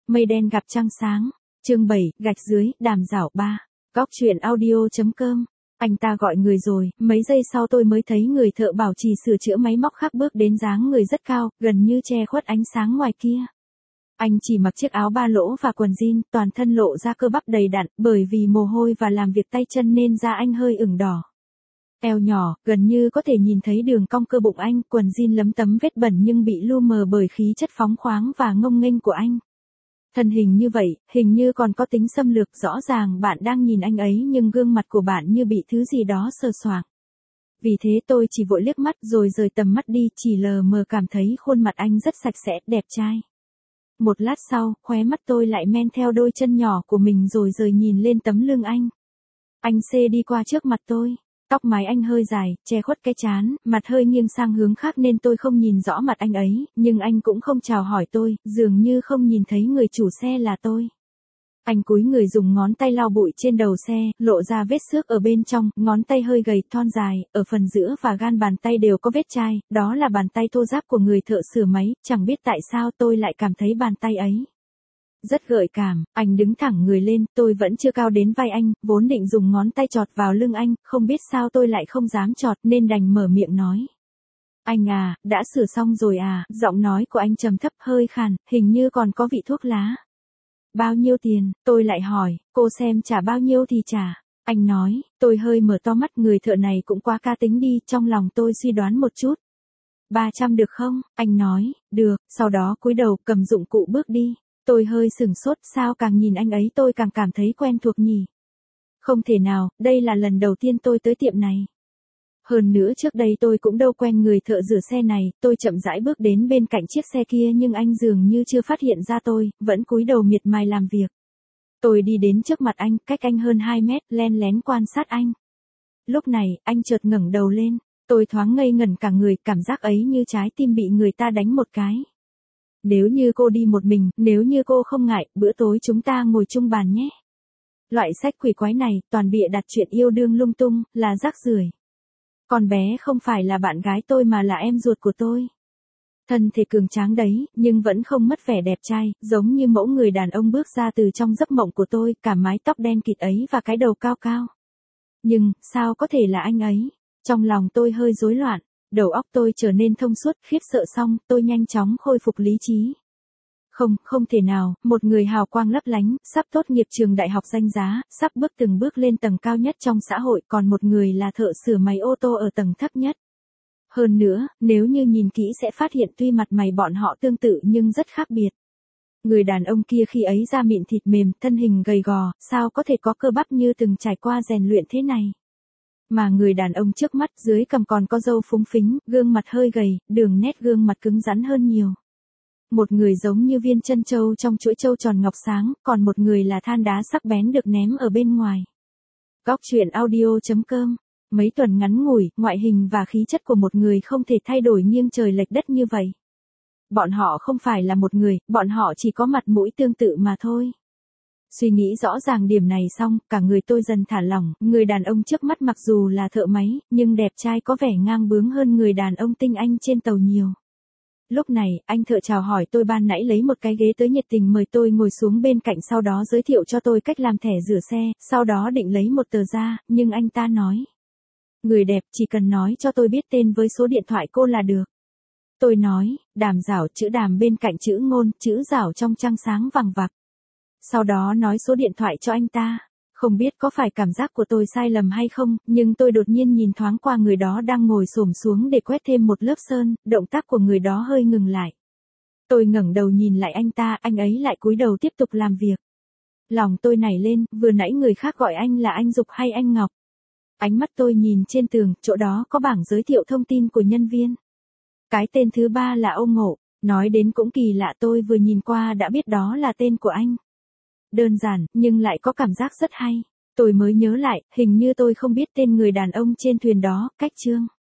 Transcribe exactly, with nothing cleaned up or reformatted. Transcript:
Mây đen gặp trăng sáng. Chương bảy, gạch dưới, đàm giảo ba. Góc truyện audio.com. Anh ta gọi người rồi, mấy giây sau tôi mới thấy người thợ bảo trì sửa chữa máy móc khác bước đến, dáng người rất cao, gần như che khuất ánh sáng ngoài kia. Anh chỉ mặc chiếc áo ba lỗ và quần jean, toàn thân lộ ra cơ bắp đầy đặn, bởi vì mồ hôi và làm việc tay chân nên da anh hơi ửng đỏ. Eo nhỏ, gần như có thể nhìn thấy đường cong cơ bụng anh, quần jean lấm tấm vết bẩn nhưng bị lu mờ bởi khí chất phóng khoáng và ngông nghênh của anh. Thân hình như vậy, hình như còn có tính xâm lược, rõ ràng bạn đang nhìn anh ấy nhưng gương mặt của bạn như bị thứ gì đó sờ soạng. Vì thế tôi chỉ vội liếc mắt rồi rời tầm mắt đi, chỉ lờ mờ cảm thấy khuôn mặt anh rất sạch sẽ, đẹp trai. Một lát sau, khóe mắt tôi lại men theo đôi chân nhỏ của mình rồi rời nhìn lên tấm lưng anh. Anh xê đi qua trước mặt tôi. Tóc mái anh hơi dài, che khuất cái trán, mặt hơi nghiêng sang hướng khác nên tôi không nhìn rõ mặt anh ấy, nhưng anh cũng không chào hỏi tôi, dường như không nhìn thấy người chủ xe là tôi. Anh cúi người dùng ngón tay lau bụi trên đầu xe, lộ ra vết xước ở bên trong, ngón tay hơi gầy, thon dài, ở phần giữa và gan bàn tay đều có vết chai, đó là bàn tay thô ráp của người thợ sửa máy, chẳng biết tại sao tôi lại cảm thấy bàn tay ấy rất gợi cảm. Anh đứng thẳng người lên, tôi vẫn chưa cao đến vai anh, vốn định dùng ngón tay chọt vào lưng anh, không biết sao tôi lại không dám chọt nên đành mở miệng nói. Anh à, đã sửa xong rồi à, giọng nói của anh trầm thấp hơi khàn, hình như còn có vị thuốc lá. Bao nhiêu tiền, tôi lại hỏi, cô xem trả bao nhiêu thì trả. Anh nói, tôi hơi mở to mắt, người thợ này cũng quá cá tính đi, trong lòng tôi suy đoán một chút. ba trăm được không? Anh nói, được, sau đó cúi đầu cầm dụng cụ bước đi. Tôi hơi sửng sốt, sao càng nhìn anh ấy tôi càng cảm thấy quen thuộc nhỉ. Không thể nào, đây là lần đầu tiên tôi tới tiệm này. Hơn nữa trước đây tôi cũng đâu quen người thợ rửa xe này, tôi chậm rãi bước đến bên cạnh chiếc xe kia nhưng anh dường như chưa phát hiện ra tôi, vẫn cúi đầu miệt mài làm việc. Tôi đi đến trước mặt anh, cách anh hơn hai mét, len lén quan sát anh. Lúc này, anh chợt ngẩng đầu lên, tôi thoáng ngây ngẩn cả người, cảm giác ấy như trái tim bị người ta đánh một cái. Nếu như cô đi một mình, nếu như cô không ngại, bữa tối chúng ta ngồi chung bàn nhé. Loại sách quỷ quái này, toàn bịa đặt chuyện yêu đương lung tung, là rác rưởi. Con bé không phải là bạn gái tôi mà là em ruột của tôi. Thân thể cường tráng đấy, nhưng vẫn không mất vẻ đẹp trai, giống như mẫu người đàn ông bước ra từ trong giấc mộng của tôi, cả mái tóc đen kịt ấy và cái đầu cao cao. Nhưng, sao có thể là anh ấy? Trong lòng tôi hơi rối loạn. Đầu óc tôi trở nên thông suốt, khiếp sợ xong, tôi nhanh chóng khôi phục lý trí. Không, không thể nào, một người hào quang lấp lánh, sắp tốt nghiệp trường đại học danh giá, sắp bước từng bước lên tầng cao nhất trong xã hội, còn một người là thợ sửa máy ô tô ở tầng thấp nhất. Hơn nữa, nếu như nhìn kỹ sẽ phát hiện tuy mặt mày bọn họ tương tự nhưng rất khác biệt. Người đàn ông kia khi ấy da mịn thịt mềm, thân hình gầy gò, sao có thể có cơ bắp như từng trải qua rèn luyện thế này. Mà người đàn ông trước mắt dưới cằm còn có râu phúng phính, gương mặt hơi gầy, đường nét gương mặt cứng rắn hơn nhiều. Một người giống như viên chân châu trong chuỗi châu tròn ngọc sáng, còn một người là than đá sắc bén được ném ở bên ngoài. Góc truyện audio.com. Mấy tuần ngắn ngủi, ngoại hình và khí chất của một người không thể thay đổi nghiêng trời lệch đất như vậy. Bọn họ không phải là một người, bọn họ chỉ có mặt mũi tương tự mà thôi. Suy nghĩ rõ ràng điểm này xong, cả người tôi dần thả lỏng, người đàn ông trước mắt mặc dù là thợ máy, nhưng đẹp trai có vẻ ngang bướng hơn người đàn ông tinh anh trên tàu nhiều. Lúc này, anh thợ chào hỏi tôi ban nãy lấy một cái ghế tới nhiệt tình mời tôi ngồi xuống bên cạnh, sau đó giới thiệu cho tôi cách làm thẻ rửa xe, sau đó định lấy một tờ ra, nhưng anh ta nói. Người đẹp chỉ cần nói cho tôi biết tên với số điện thoại cô là được. Tôi nói, Đàm Giảo, chữ Đàm bên cạnh chữ Ngôn, chữ Giảo trong trăng sáng vằng vặc. Sau đó nói số điện thoại cho anh ta. Không biết có phải cảm giác của tôi sai lầm hay không, nhưng tôi đột nhiên nhìn thoáng qua người đó đang ngồi xổm xuống để quét thêm một lớp sơn, động tác của người đó hơi ngừng lại. Tôi ngẩng đầu nhìn lại anh ta, anh ấy lại cúi đầu tiếp tục làm việc. Lòng tôi nảy lên, vừa nãy người khác gọi anh là anh Dục hay anh Ngọc. Ánh mắt tôi nhìn trên tường, chỗ đó có bảng giới thiệu thông tin của nhân viên. Cái tên thứ ba là Âu Ngộ, nói đến cũng kỳ lạ, tôi vừa nhìn qua đã biết đó là tên của anh. Đơn giản, nhưng lại có cảm giác rất hay. Tôi mới nhớ lại, hình như tôi không biết tên người đàn ông trên thuyền đó, cách Trương.